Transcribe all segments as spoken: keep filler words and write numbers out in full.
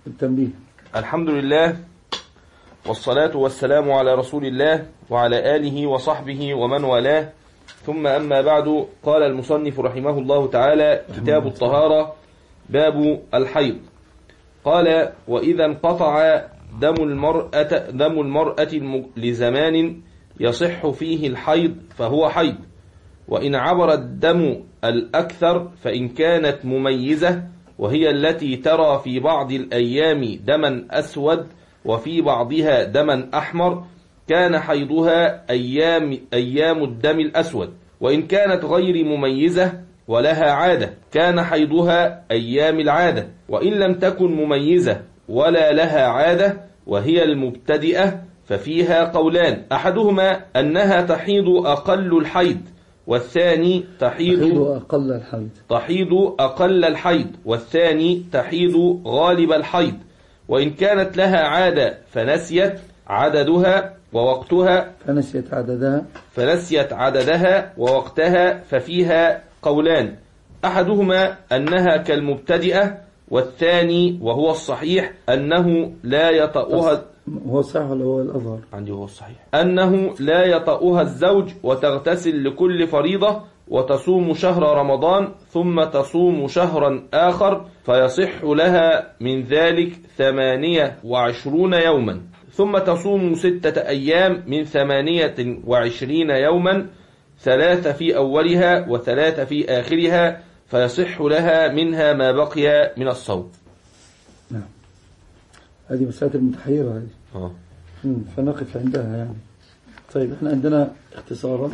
التنبيه. الحمد لله والصلاة والسلام على رسول الله وعلى آله وصحبه ومن والاه، ثم أما بعد. قال المصنف رحمه الله تعالى: كتاب الطهارة، باب الحيض. قال: وإذا انقطع دم المرأة دم المرأة لزمان يصح فيه الحيض فهو حيض، وإن عبر الدم الأكثر فإن كانت مميزة، وهي التي ترى في بعض الأيام دما أسود وفي بعضها دما أحمر، كان حيضها أيام, أيام الدم الأسود. وإن كانت غير مميزة ولها عادة كان حيضها أيام العادة. وإن لم تكن مميزة ولا لها عادة وهي المبتدئة ففيها قولان: أحدهما أنها تحيض أقل الحيض، والثاني تحيض, تحيض أقل الحيض تحيض أقل الحيض والثاني تحيض غالب الحيض. وإن كانت لها عادة فنسيت عددها ووقتها فنسيت عددها فنسيت عددها ووقتها ففيها قولان: أحدهما أنها كالمبتدئة، والثاني وهو الصحيح أنه لا يطأها. هو الصحيح ولا هو الأظهر؟ عندي هو الصحيح أنه لا يطأها الزوج، وتغتسل لكل فريضة وتصوم شهر رمضان ثم تصوم شهرا آخر، فيصح لها من ذلك ثمانية وعشرون يوما، ثم تصوم ستة أيام من ثمانية وعشرين يوما، ثلاثة في أولها وثلاثة في آخرها، فيصح لها منها ما بقي من الصوم. نعم، هذه مسألة المتحيرة هذه. آه. فنقف عندها يعني. طيب، احنا عندنا اختصارا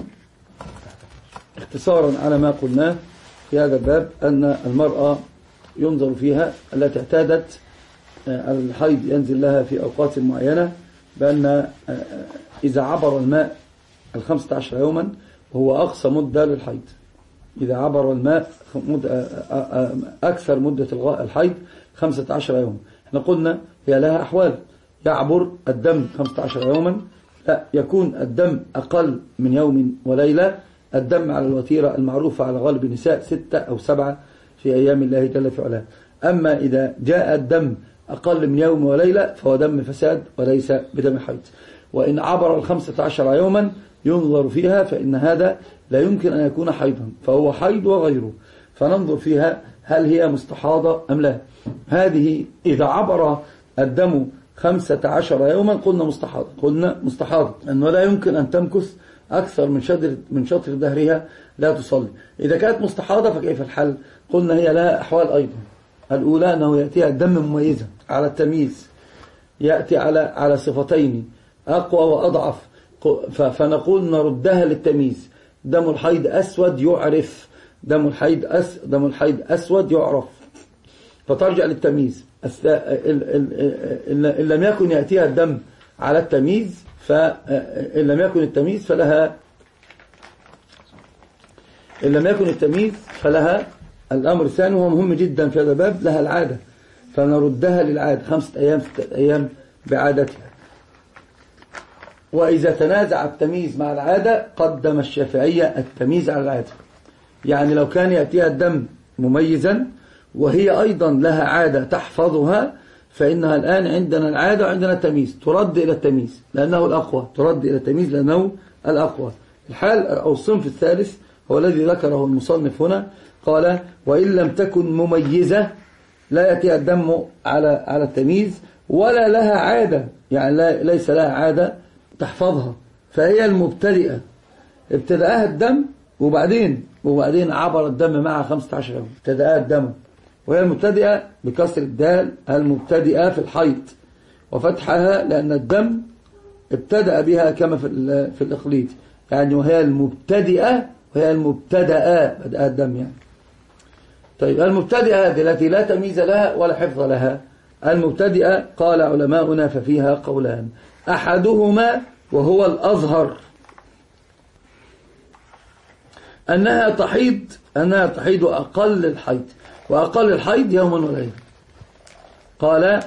اختصارا على ما قلناه في هذا الباب، أن المرأة ينظر فيها التي اعتادت الحيض ينزل لها في أوقات معينة، بأن إذا عبر الماء الخمسة عشر يوما وهو أقصى مدة للحيض، إذا عبر الماء أكثر مدة الحيض خمسة عشر يوما، احنا قلنا هي لها أحوال: يعبر الدم خمسة عشر يوما، لا يكون الدم أقل من يوم وليلة، الدم على الوتيرة المعروفة على غالب النساء ستة أو سبعة في أيام الله جل في علاه. أما إذا جاء الدم أقل من يوم وليلة فهو دم فساد وليس بدم حيض. وإن عبر الخمسة عشر يوما ينظر فيها، فإن هذا لا يمكن أن يكون حيضا، فهو حيض وغيره، فننظر فيها هل هي مستحاضة أم لا. هذه إذا عبر الدم خمسة عشر يوما قلنا مستحاضة، قلنا مستحاضة أنه لا يمكن أن تمكث أكثر من شطر من شطر دهرها لا تصلي. إذا كانت مستحاضة فكيف الحل؟ قلنا هي لها أحوال أيضا. الأولى أنه يأتيها الدم مميزة على التمييز، يأتي على على صفتين أقوى وأضعف، فنقول نردها للتمييز. دم الحيض أسود يعرف، دم الحيض أس دم الحيض أسود يعرف، فترجع للتمييز. إن لم يكن يأتيها الدم على التمييز، فإن لم يكن التمييز فلها إن لم يكن التمييز فلها الأمر الثاني، وهو مهم جدا في هذا الباب، لها العادة، فنردها للعادة خمسة أيام ستة أيام بعادتها. وإذا تنازع التمييز مع العادة قدم الشافعية التمييز على العادة. يعني لو كان يأتيها الدم مميزا وهي أيضا لها عادة تحفظها، فإنها الآن عندنا العادة وعندنا التمييز، ترد إلى التمييز لأنه الأقوى، ترد إلى التمييز لأنه الأقوى. الحال أو الصنف الثالث هو الذي ذكره المصنف هنا، قال: وإن لم تكن مميزة، لا يأتيها الدم على على التمييز ولا لها عادة، يعني لا ليس لها عادة تحفظها، فهي المبتدئة، ابتدأها الدم وبعدين وبعدين عبر الدم مع خمسة عشر يوم، ابتدأها الدم، وهي المبتدئة بكسر الدال، المبتدئة في الحيض وفتحها لأن الدم ابتدأ بها كما في في الإقليد، يعني وهي المبتدئة وهي المبتدأة بدأ الدم يعني. طيب، المبتدئة هذه التي لا تمييز لها ولا حفظ لها، المبتدئة قال علماؤنا ففيها قولان: أحدهما وهو الأظهر أنها تحيض أنها تحيض أقل الحيض، وأقل الحيض يوما وليلة. قال: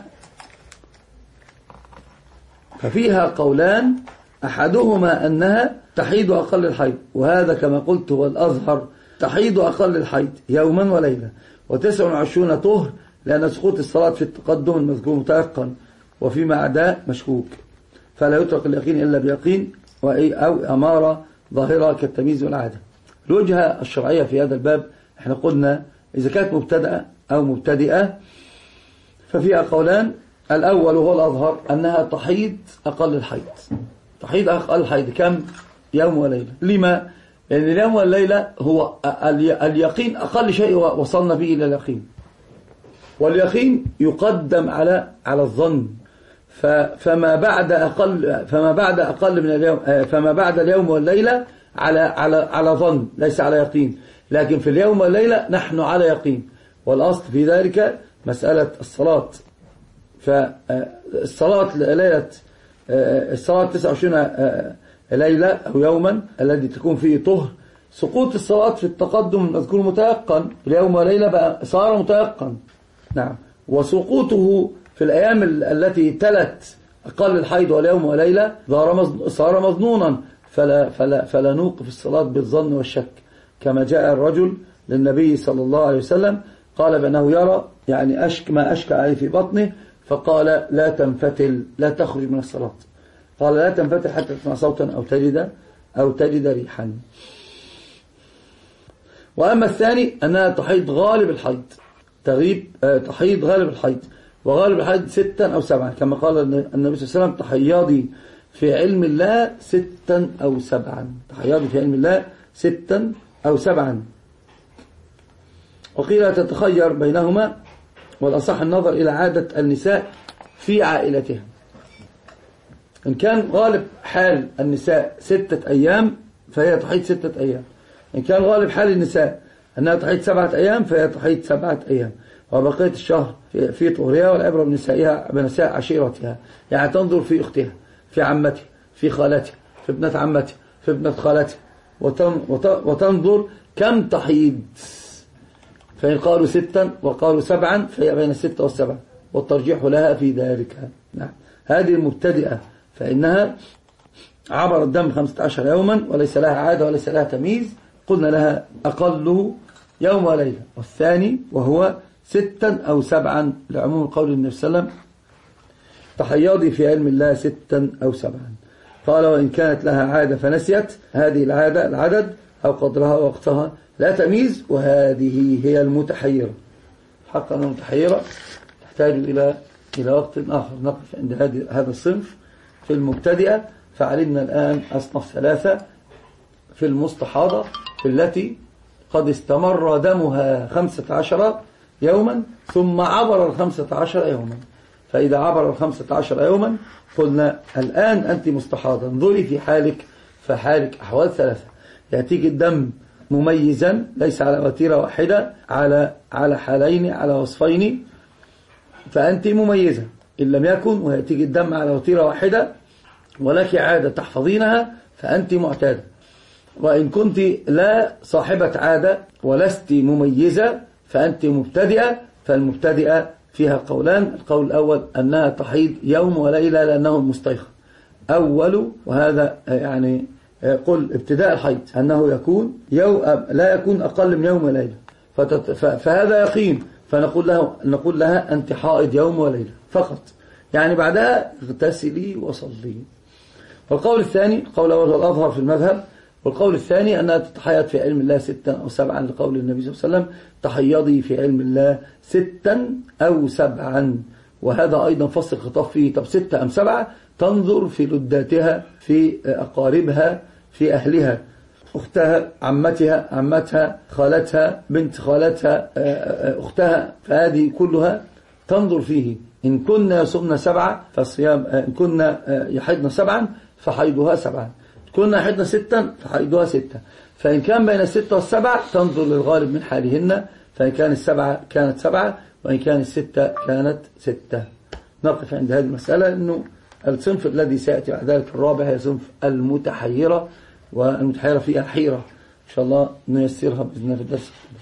ففيها قولان: أحدهما أنها تحيض أقل الحيض، وهذا كما قلت هو الأظهر، تحيض أقل الحيض يوما وليلة، وتسع وعشرون طهر لأن سقوط الصلاة في التقدم المذكور متيقن وفيما عداه مشكوك، فلا يترك اليقين إلا بيقين أو أمارة ظاهرة كالتمييز والعادة. الوجهة الشرعية في هذا الباب احنا قلنا إذا كانت مبتدأة أو مبتدئة ففيها قولان. الأول وهو الأظهر أنها تحيض أقل الحيض، تحيض أقل الحيض كم؟ يوم وليلة. لما؟ لأن اليوم والليلة هو اليقين أقل شيء وصلنا به إلى اليقين، واليقين يقدم على على الظن، فما بعد أقل فما بعد أقل من اليوم فما بعد اليوم والليلة على على على ظن ليس على يقين، لكن في اليوم والليلة نحن على يقين. والأصل في ذلك مسألة الصلاة، فالصلاة ليلة الصلاة تسعة وعشرين ليلة أو يوما الذي تكون فيه طهر، سقوط الصلاة في التقدم المذكور متيقن، اليوم وليلة بقى صار متيقن. نعم. وسقوطه في الأيام التي تلت أقل الحيض واليوم وليلة صار مظنونا، فلا, فلا, فلا نوقف الصلاة بالظن والشك، كما جاء الرجل للنبي صلى الله عليه وسلم قال بأنه يرى يعني أشك ما أشكى عليه في بطنه، فقال لا تنفتل، لا تخرج من الصلاة، قال لا تنفتل حتى تسمع صوتا أو تجد أو تجد ريحا. وأما الثاني أنها تحيض غالب الحيض، تغيب تحيض غالب الحيض، وغالب الحيض ستا أو سبعا، كما قال النبي صلى الله عليه وسلم تحيضي في علم الله ستا أو سبعا، تحيضي في علم الله ستا أو سبعا. وقيل تتخير بينهما، والأصح النظر إلى عادة النساء في عائلتها. إن كان غالب حال النساء ستة أيام فهي تحيض ستة أيام، إن كان غالب حال النساء أنها تحيض سبعة أيام فهي تحيض سبعة أيام، وبقية الشهر في طهرها، والعبرة بنسائها بنساء عشيرتها، يعني تنظر في أختها، في عمتها، في خالتها، في ابنة عمتها، في ابنة خالتها، وتنظر كم تحيض، فإن قالوا ستا وقالوا سبعا فهي بين الستة والسبعة، والترجيح لها في ذلك. نعم. هذه المبتدئة فإنها عبر الدم خمسة عشر يوما وليس لها عادة وليس لها تمييز، قلنا لها أقله يوم وليلة. والثاني وهو ستا أو سبعا لعموم قول النبي صلى الله عليه وسلم تحيضي في علم الله ستا أو سبعا. قال وإن كانت لها عادة فنسيت، هذه العادة العدد أو قدرها ووقتها لا تمييز، وهذه هي المتحيرة. حقا المتحيرة تحتاج إلى إلى وقت آخر نقف عند هذا الصنف في المبتدئة. فعلمنا الآن أصناف ثلاثة في المستحاضة، في التي قد استمر دمها خمسة عشر يوما ثم عبر الخمسة عشر يوما. فإذا عبر الخمسة عشر يوما قلنا الآن أنت مستحاضة، انظري في حالك، فحالك أحوال ثلاثة: يأتيك الدم مميزا ليس على وتيرة واحدة، على على حالين، على وصفين، فأنت مميزة. إن لم يكن ويأتيك الدم على وتيرة واحدة ولك عادة تحفظينها فأنت معتادة. وإن كنت لا صاحبة عادة ولست مميزة فأنت مبتدئة. فالمبتدئة فيها قولان: القول الأول أنها تحيض يوم وليلة لأنه المستيقظ أول، وهذا يعني قل ابتداء الحيض أنه يكون يوم لا يكون أقل من يوم وليلة، فهذا يقين، فنقول له نقول لها أنت حائض يوم وليلة فقط، يعني بعدها اغتسلي وصلي. والقول الثاني، قول أول الأظهر في المذهب، والقول الثاني أنها تتحيض في علم الله ستا أو سبعا لقول النبي صلى الله عليه وسلم تحيضي في علم الله ستا أو سبعا. وهذا أيضا فصل الخطاب فيه، طب ستة أم سبعة؟ تنظر في لداتها، في أقاربها، في أهلها، أختها، عمتها، عمتها، خالتها، بنت خالتها، أختها، فهذه كلها تنظر فيه. إن كنا يصومن سبعة فالصيام، إن كنا يحيضن سبعا فحيضها سبعا، كنا حيضنا ستا فحيضها ستة. فإن كان بين الستة والسبع تنظر للغالب من حالهن، فإن كان السبعة كانت سبعة، وإن كان الستة كانت ستة. نقف عند هذه المسألة، لأنه الصنف الذي سيأتي بعد ذلك الرابع هي صنف المتحيرة، والمتحيرة فيها حيرة إن شاء الله نيسرها بإذن الله في الدرس.